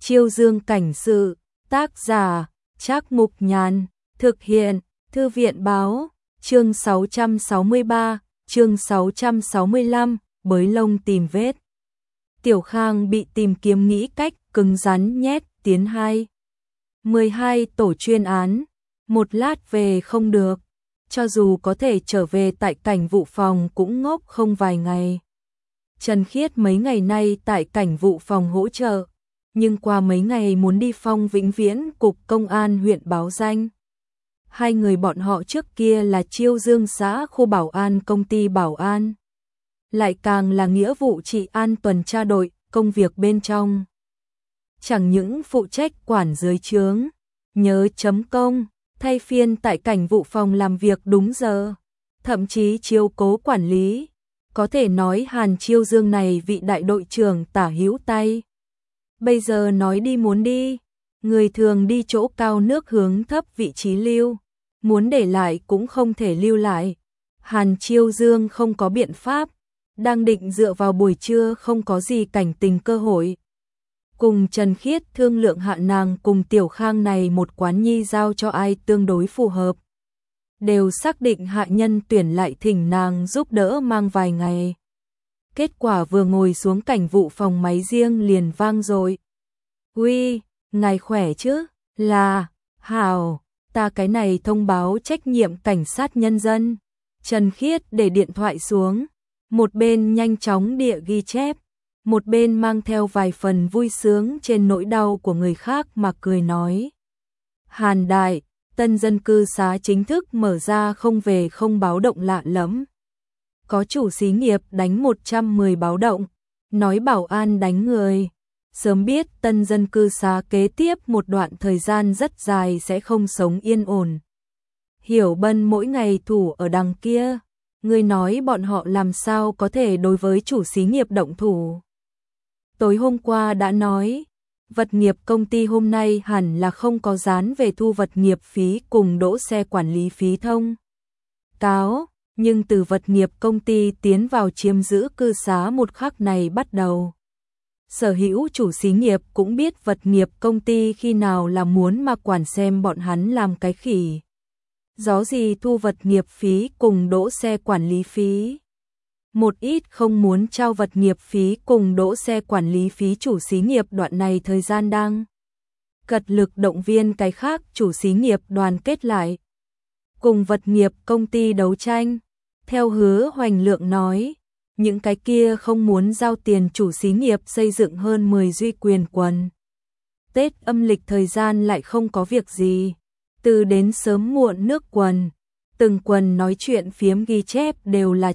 Chiêu Dương cảnh sự, tác giả, Trác Mục Nhàn, thực hiện, Thư viện báo, chương 663, chương 665, bới lông tìm vết. Tiểu Khang bị tìm kiếm nghĩ cách cứng rắn nhét tiến 12 tổ chuyên án, một lát về không được, cho dù có thể trở về tại cảnh vụ phòng cũng ngốc không vài ngày. Trần Khiết mấy ngày nay tại cảnh vụ phòng hỗ trợ, nhưng qua mấy ngày muốn đi Phong Vĩnh Viễn cục công an huyện báo danh. Hai người bọn họ trước kia là Chiêu Dương xã khu bảo an công ty bảo an, lại càng là nghĩa vụ trị an tuần tra đội, công việc bên trong chẳng những phụ trách quản dưới trướng, nhớ chấm công, thay phiên tại cảnh vụ phòng làm việc đúng giờ, thậm chí chiếu cố quản lý. Có thể nói Hàn Chiêu Dương này vị đại đội trưởng tả hữu tay. Bây giờ nói đi muốn đi, người thường đi chỗ cao nước hướng thấp vị trí lưu, muốn để lại cũng không thể lưu lại. Hàn Chiêu Dương không có biện pháp, đang định dựa vào buổi trưa không có gì cảnh tình cơ hội. Cùng Trần Khiết thương lượng hạ nàng cùng Tiểu Khang này một quán nhi giao cho ai tương đối phù hợp. Đều xác định hạ nhân tuyển lại thỉnh nàng giúp đỡ mang vài ngày. Kết quả vừa ngồi xuống cảnh vụ phòng máy riêng liền vang rồi. Uy, ngài khỏe chứ? Là, hảo, ta cái này thông báo trách nhiệm cảnh sát nhân dân. Trần Khiết để điện thoại xuống, một bên nhanh chóng địa ghi chép, một bên mang theo vài phần vui sướng trên nỗi đau của người khác mà cười nói. Hàn đại, tân dân cư xá chính thức mở ra không về không báo động lạ lắm. Có chủ xí nghiệp đánh 110 báo động, nói bảo an đánh người. Sớm biết tân dân cư xá kế tiếp một đoạn thời gian rất dài sẽ không sống yên ổn. Hiểu Bân mỗi ngày thủ ở đằng kia, người nói bọn họ làm sao có thể đối với chủ xí nghiệp động thủ. Tối hôm qua đã nói, vật nghiệp công ty hôm nay hẳn là không có dán về thu vật nghiệp phí cùng đỗ xe quản lý phí thông cáo, nhưng từ vật nghiệp công ty tiến vào chiếm giữ cư xá một khắc này bắt đầu. Sở hữu chủ xí nghiệp cũng biết vật nghiệp công ty khi nào là muốn mà quản xem bọn hắn làm cái khỉ. Gió gì thu vật nghiệp phí cùng đỗ xe quản lý phí. Một ít không muốn trao vật nghiệp phí cùng đỗ xe quản lý phí chủ xí nghiệp đoạn này thời gian đang cật lực động viên cái khác chủ xí nghiệp đoàn kết lại. Cùng vật nghiệp công ty đấu tranh. Theo Hứa Hoành Lượng nói, những cái kia không muốn giao tiền chủ xí nghiệp xây dựng hơn 10 duy quyền quần. Tết âm lịch thời gian lại không có việc gì, từ đến sớm muộn nước quần. Từng quần nói chuyện phiếm ghi chép đều là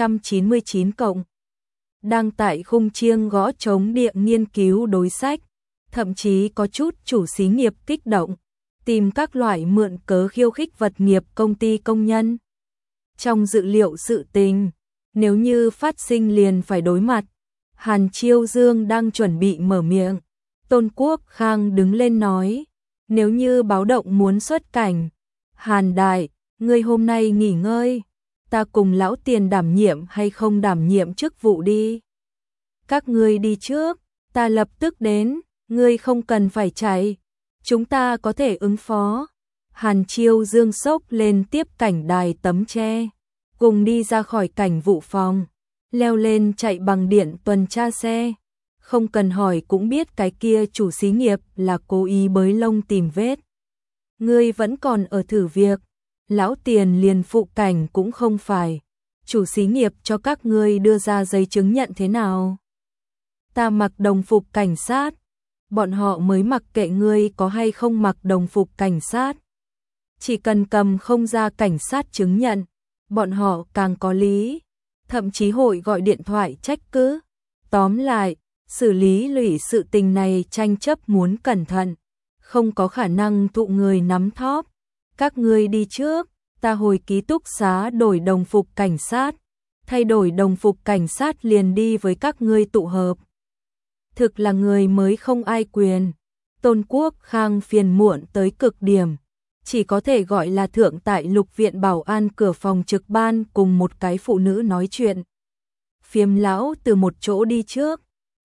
999 cộng. Đang tại khung chiêng gõ trống địa nghiên cứu đối sách, thậm chí có chút chủ xí nghiệp kích động, tìm các loại mượn cớ khiêu khích vật nghiệp công ty công nhân. Trong dự liệu sự tình, nếu như phát sinh liền phải đối mặt. Hàn Chiêu Dương đang chuẩn bị mở miệng, Tôn Quốc Khang đứng lên nói, nếu như báo động muốn xuất cảnh, Hàn đại, ngươi hôm nay nghỉ ngơi, ta cùng lão Tiền đảm nhiệm hay không đảm nhiệm chức vụ đi. Các ngươi đi trước, ta lập tức đến, ngươi không cần phải chạy, chúng ta có thể ứng phó. Hàn Chiêu Dương xốc lên tiếp cảnh đài tấm tre, cùng đi ra khỏi cảnh vụ phòng, leo lên chạy bằng điện tuần tra xe. Không cần hỏi cũng biết cái kia chủ xí nghiệp là cố ý bới lông tìm vết. Ngươi vẫn còn ở thử việc. Lão Tiền liền phụ cảnh cũng không phải, chủ xí nghiệp cho các ngươi đưa ra giấy chứng nhận thế nào? Ta mặc đồng phục cảnh sát, bọn họ mới mặc kệ ngươi có hay không mặc đồng phục cảnh sát. Chỉ cần cầm không ra cảnh sát chứng nhận, bọn họ càng có lý, thậm chí hội gọi điện thoại trách cứ. Tóm lại, xử lý lụy sự tình này tranh chấp muốn cẩn thận, không có khả năng thụ người nắm thóp. Các ngươi đi trước, ta hồi ký túc xá đổi đồng phục cảnh sát, thay đổi đồng phục cảnh sát liền đi với các ngươi tụ hợp. Thực là người mới không ai quyền. Tôn Quốc Khang phiền muộn tới cực điểm, chỉ có thể gọi là thượng tại Lục viện bảo an cửa phòng trực ban cùng một cái phụ nữ nói chuyện. Phiếm lão từ một chỗ đi trước,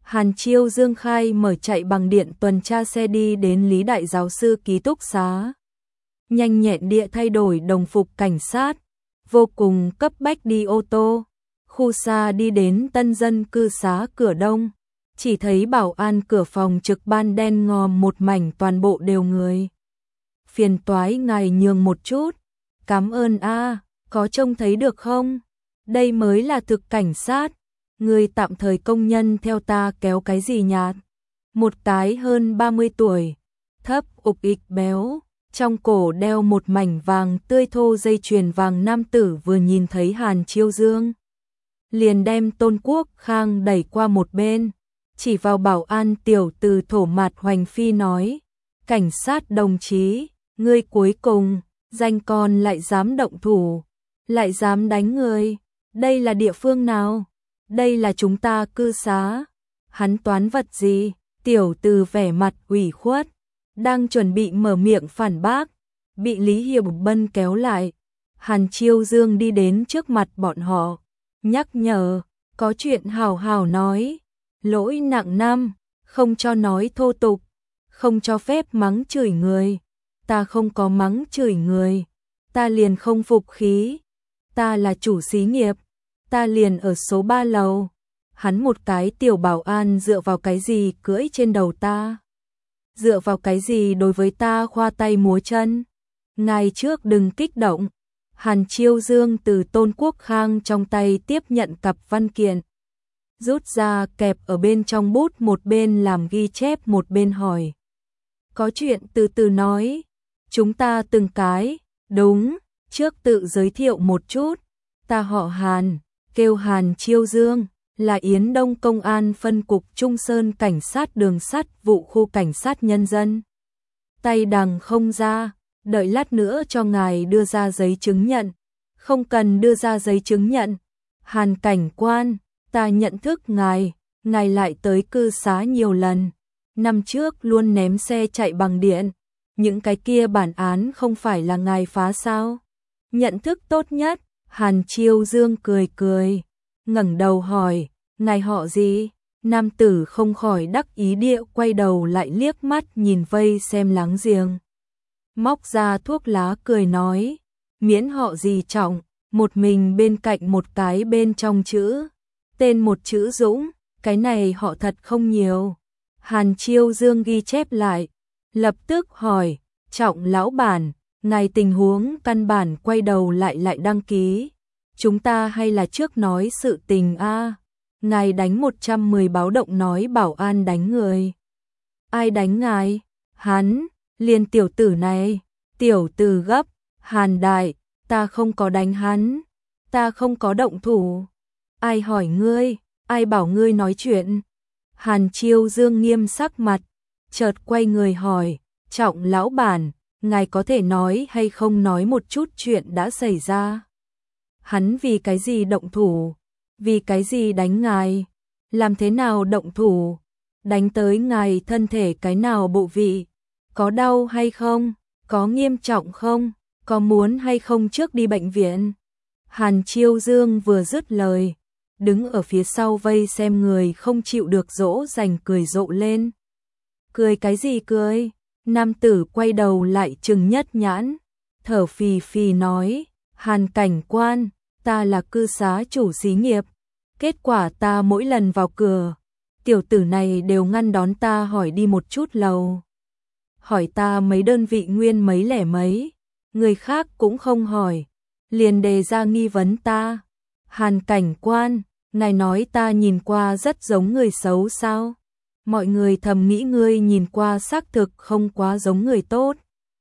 Hàn Chiêu Dương khai mở chạy bằng điện tuần tra xe đi đến Lý Đại Giáo sư ký túc xá. Nhanh nhẹn địa thay đổi đồng phục cảnh sát, vô cùng cấp bách đi ô tô. Khu xa đi đến tân dân cư xá cửa đông, chỉ thấy bảo an cửa phòng trực ban đen ngòm một mảnh, toàn bộ đều người. Phiền toái ngài nhường một chút. Cảm ơn a, có trông thấy được không? Đây mới là thực cảnh sát. Người tạm thời công nhân theo ta kéo cái gì nhạt? Một cái hơn 30 tuổi, thấp ục ịch béo, trong cổ đeo một mảnh vàng tươi thô dây chuyền vàng nam tử vừa nhìn thấy Hàn Chiêu Dương, liền đem Tôn Quốc Khang đẩy qua một bên, chỉ vào bảo an tiểu từ thổ mạt hoành phi nói: cảnh sát đồng chí, ngươi cuối cùng, danh con lại dám động thủ, lại dám đánh người, đây là địa phương nào? Đây là chúng ta cư xá. Hắn toán vật gì? Tiểu từ vẻ mặt ủy khuất, đang chuẩn bị mở miệng phản bác, bị Lý Hiểu Bân kéo lại. Hàn Chiêu Dương đi đến trước mặt bọn họ, nhắc nhở, có chuyện hào hào nói, lỗi nặng năm, không cho nói thô tục, không cho phép mắng chửi người. Ta không có mắng chửi người, ta liền không phục khí, ta là chủ xí nghiệp, ta liền ở số 3 lầu. Hắn một cái tiểu bảo an dựa vào cái gì cưỡi trên đầu ta? Dựa vào cái gì đối với ta khoa tay múa chân? Ngài trước đừng kích động. Hàn Chiêu Dương từ Tôn Quốc Khang trong tay tiếp nhận cặp văn kiện, rút ra kẹp ở bên trong bút, một bên làm ghi chép một bên hỏi. Có chuyện từ từ nói, chúng ta từng cái, đúng, trước tự giới thiệu một chút, ta họ Hàn, kêu Hàn Chiêu Dương, là Yến Đông Công an phân cục Trung Sơn cảnh sát đường sắt vụ khu cảnh sát nhân dân. Tay đằng không ra, đợi lát nữa cho ngài đưa ra giấy chứng nhận. Không cần đưa ra giấy chứng nhận. Hàn cảnh quan, ta nhận thức ngài lại tới cư xá nhiều lần. Năm trước luôn ném xe chạy bằng điện. Những cái kia bản án không phải là ngài phá sao? Nhận thức tốt nhất. Hàn Chiêu Dương cười cười, ngẩng đầu hỏi, ngài họ gì? Nam tử không khỏi đắc ý địa quay đầu lại liếc mắt nhìn vây xem láng giềng. Móc ra thuốc lá cười nói, miễn họ gì Trọng, một mình bên cạnh một cái bên trong chữ, tên một chữ Dũng, cái này họ thật không nhiều. Hàn Chiêu Dương ghi chép lại, lập tức hỏi, Trọng lão bản, ngài tình huống căn bản quay đầu lại đăng ký. Chúng ta hay là trước nói sự tình a? Ngài đánh 110 báo động nói bảo an đánh người. Ai đánh ngài? Hắn, liền tiểu tử này. Tiểu tử gấp, Hàn đại, ta không có đánh hắn, ta không có động thủ. Ai hỏi ngươi, ai bảo ngươi nói chuyện? Hàn Chiêu Dương nghiêm sắc mặt, chợt quay người hỏi, Trọng lão bản, ngài có thể nói hay không nói một chút chuyện đã xảy ra? Hắn vì cái gì động thủ? Vì cái gì đánh ngài? Làm thế nào động thủ? Đánh tới ngài thân thể cái nào bộ vị? Có đau hay không? Có nghiêm trọng không? Có muốn hay không trước đi bệnh viện? Hàn Chiêu Dương vừa dứt lời, đứng ở phía sau vây xem người không chịu được dỗ dành cười rộ lên. Cười cái gì cười? Nam tử quay đầu lại trừng nhất nhãn, thở phì phì nói, Hàn cảnh quan, ta là cư xá chủ xí nghiệp. Kết quả ta mỗi lần vào cửa, tiểu tử này đều ngăn đón ta hỏi đi một chút lầu. Hỏi ta mấy đơn vị nguyên mấy lẻ mấy, người khác cũng không hỏi, liền đề ra nghi vấn ta. Hàn cảnh quan, ngài nói ta nhìn qua rất giống người xấu sao? Mọi người thầm nghĩ ngươi nhìn qua xác thực không quá giống người tốt.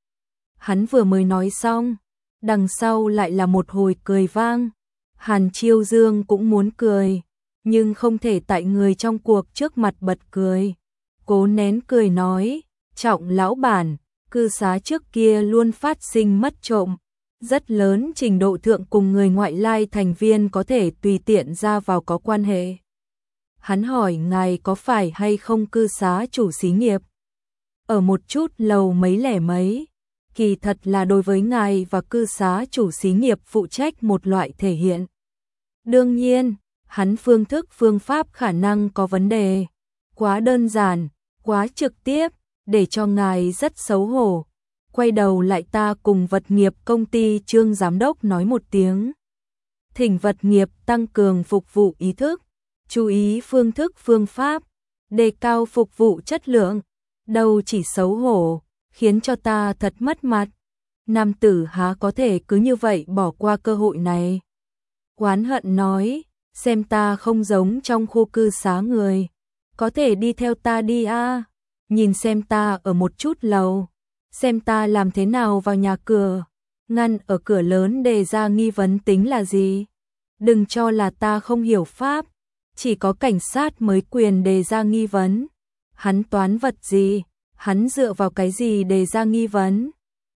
Hắn vừa mới nói xong, đằng sau lại là một hồi cười vang. Hàn Chiêu Dương cũng muốn cười, nhưng không thể tại người trong cuộc trước mặt bật cười. Cố nén cười nói, Trọng lão bản, cư xá trước kia luôn phát sinh mất trộm, rất lớn trình độ thượng cùng người ngoại lai thành viên có thể tùy tiện ra vào có quan hệ. Hắn hỏi ngài có phải hay không cư xá chủ xí nghiệp? Ở một chút lầu mấy lẻ mấy, kỳ thật là đối với ngài và cư xá chủ xí nghiệp phụ trách một loại thể hiện. Đương nhiên, hắn phương thức phương pháp khả năng có vấn đề, quá đơn giản, quá trực tiếp, để cho ngài rất xấu hổ. Quay đầu lại ta cùng vật nghiệp công ty Trương giám đốc nói một tiếng. Thỉnh vật nghiệp tăng cường phục vụ ý thức, chú ý phương thức phương pháp, đề cao phục vụ chất lượng, đâu chỉ xấu hổ, khiến cho ta thật mất mặt. Nam tử há có thể cứ như vậy bỏ qua cơ hội này. Oán hận nói, xem ta không giống trong khu cư xá người, có thể đi theo ta đi a, nhìn xem ta ở một chút lầu, xem ta làm thế nào vào nhà cửa, ngăn ở cửa lớn đề ra nghi vấn tính là gì. Đừng cho là ta không hiểu pháp, chỉ có cảnh sát mới quyền đề ra nghi vấn. Hắn toán vật gì, hắn dựa vào cái gì đề ra nghi vấn?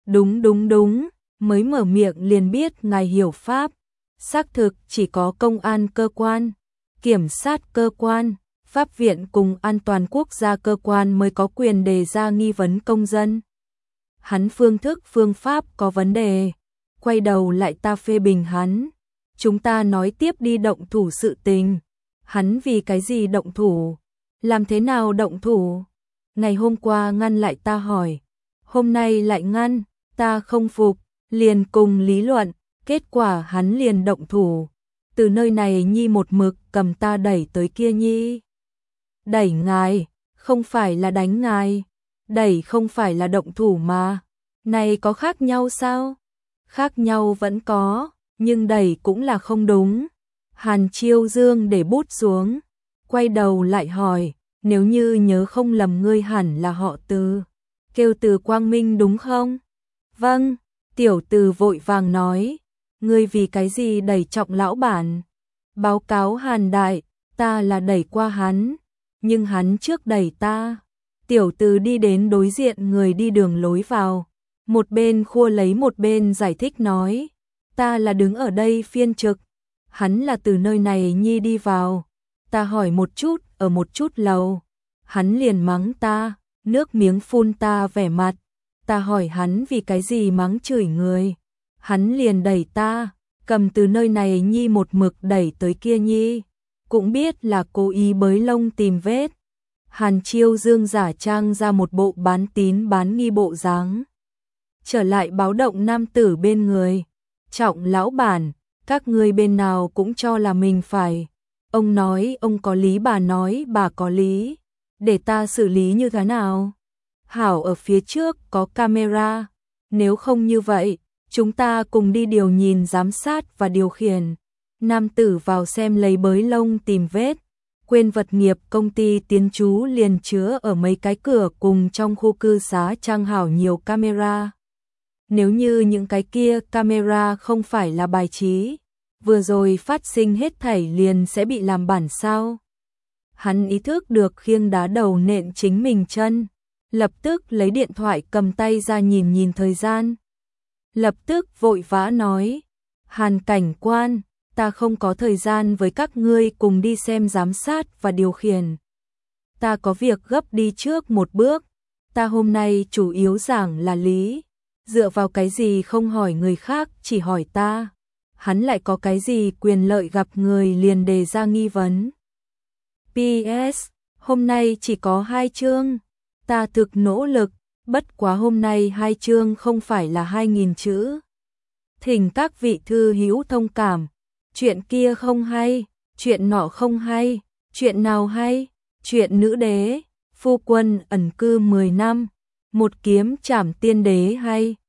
Đúng, mới mở miệng liền biết ngài hiểu pháp. Xác thực chỉ có công an cơ quan, kiểm sát cơ quan, pháp viện cùng an toàn quốc gia cơ quan mới có quyền đề ra nghi vấn công dân. Hắn phương thức phương pháp có vấn đề, quay đầu lại ta phê bình hắn. Chúng ta nói tiếp đi động thủ sự tình. Hắn vì cái gì động thủ? Làm thế nào động thủ? Ngày hôm qua ngăn lại ta hỏi, hôm nay lại ngăn, ta không phục, liền cùng lý luận, kết quả hắn liền động thủ. Từ nơi này nhi một mực cầm ta đẩy tới kia nhi. Đẩy ngài, không phải là đánh ngài, đẩy không phải là động thủ mà. Này có khác nhau sao? Khác nhau vẫn có, nhưng đẩy cũng là không đúng. Hàn Chiêu Dương để bút xuống, quay đầu lại hỏi, nếu như nhớ không lầm ngươi hẳn là họ Từ, kêu Từ Quang Minh đúng không? Vâng, tiểu Từ vội vàng nói, ngươi vì cái gì đẩy Trọng lão bản? Báo cáo Hàn đại, ta là đẩy qua hắn, nhưng hắn trước đẩy ta. Tiểu Từ đi đến đối diện người đi đường lối vào, một bên khua lấy một bên giải thích nói, ta là đứng ở đây phiên trực, hắn là từ nơi này nhi đi vào, ta hỏi một chút, ở một chút lầu, hắn liền mắng ta, nước miếng phun ta vẻ mặt, ta hỏi hắn vì cái gì mắng chửi người, hắn liền đẩy ta, cầm từ nơi này nhi một mực đẩy tới kia nhi, cũng biết là cố ý bới lông tìm vết. Hàn Chiêu Dương giả trang ra một bộ bán tín bán nghi bộ dáng, trở lại báo động nam tử bên người, Trọng lão bản, các ngươi bên nào cũng cho là mình phải. Ông nói ông có lý, bà nói bà có lý. Để ta xử lý như thế nào? Hảo, ở phía trước có camera. Nếu không như vậy, chúng ta cùng đi điều nhìn giám sát và điều khiển. Nam tử vào xem lấy bới lông tìm vết. Quên vật nghiệp công ty tiến chú liền chứa ở mấy cái cửa cùng trong khu cư xá trang hảo nhiều camera. Nếu như những cái kia camera không phải là bài trí, vừa rồi phát sinh hết thảy liền sẽ bị làm bản sao. Hắn ý thức được khiêng đá đầu nện chính mình chân, lập tức lấy điện thoại cầm tay ra nhìn thời gian. Lập tức vội vã nói, Hàn cảnh quan, ta không có thời gian với các ngươi cùng đi xem giám sát và điều khiển. Ta có việc gấp đi trước một bước, ta hôm nay chủ yếu giảng là lý. Dựa vào cái gì không hỏi người khác, chỉ hỏi ta? Hắn lại có cái gì quyền lợi gặp người liền đề ra nghi vấn? PS, hôm nay chỉ có 2 chương. Ta thực nỗ lực, bất quá hôm nay 2 chương không phải là 2.000 chữ. Thỉnh các vị thư hữu thông cảm. Chuyện kia không hay, chuyện nọ không hay, chuyện nào hay? Chuyện nữ đế, phu quân ẩn cư 10 năm, một kiếm trảm tiên đế hay?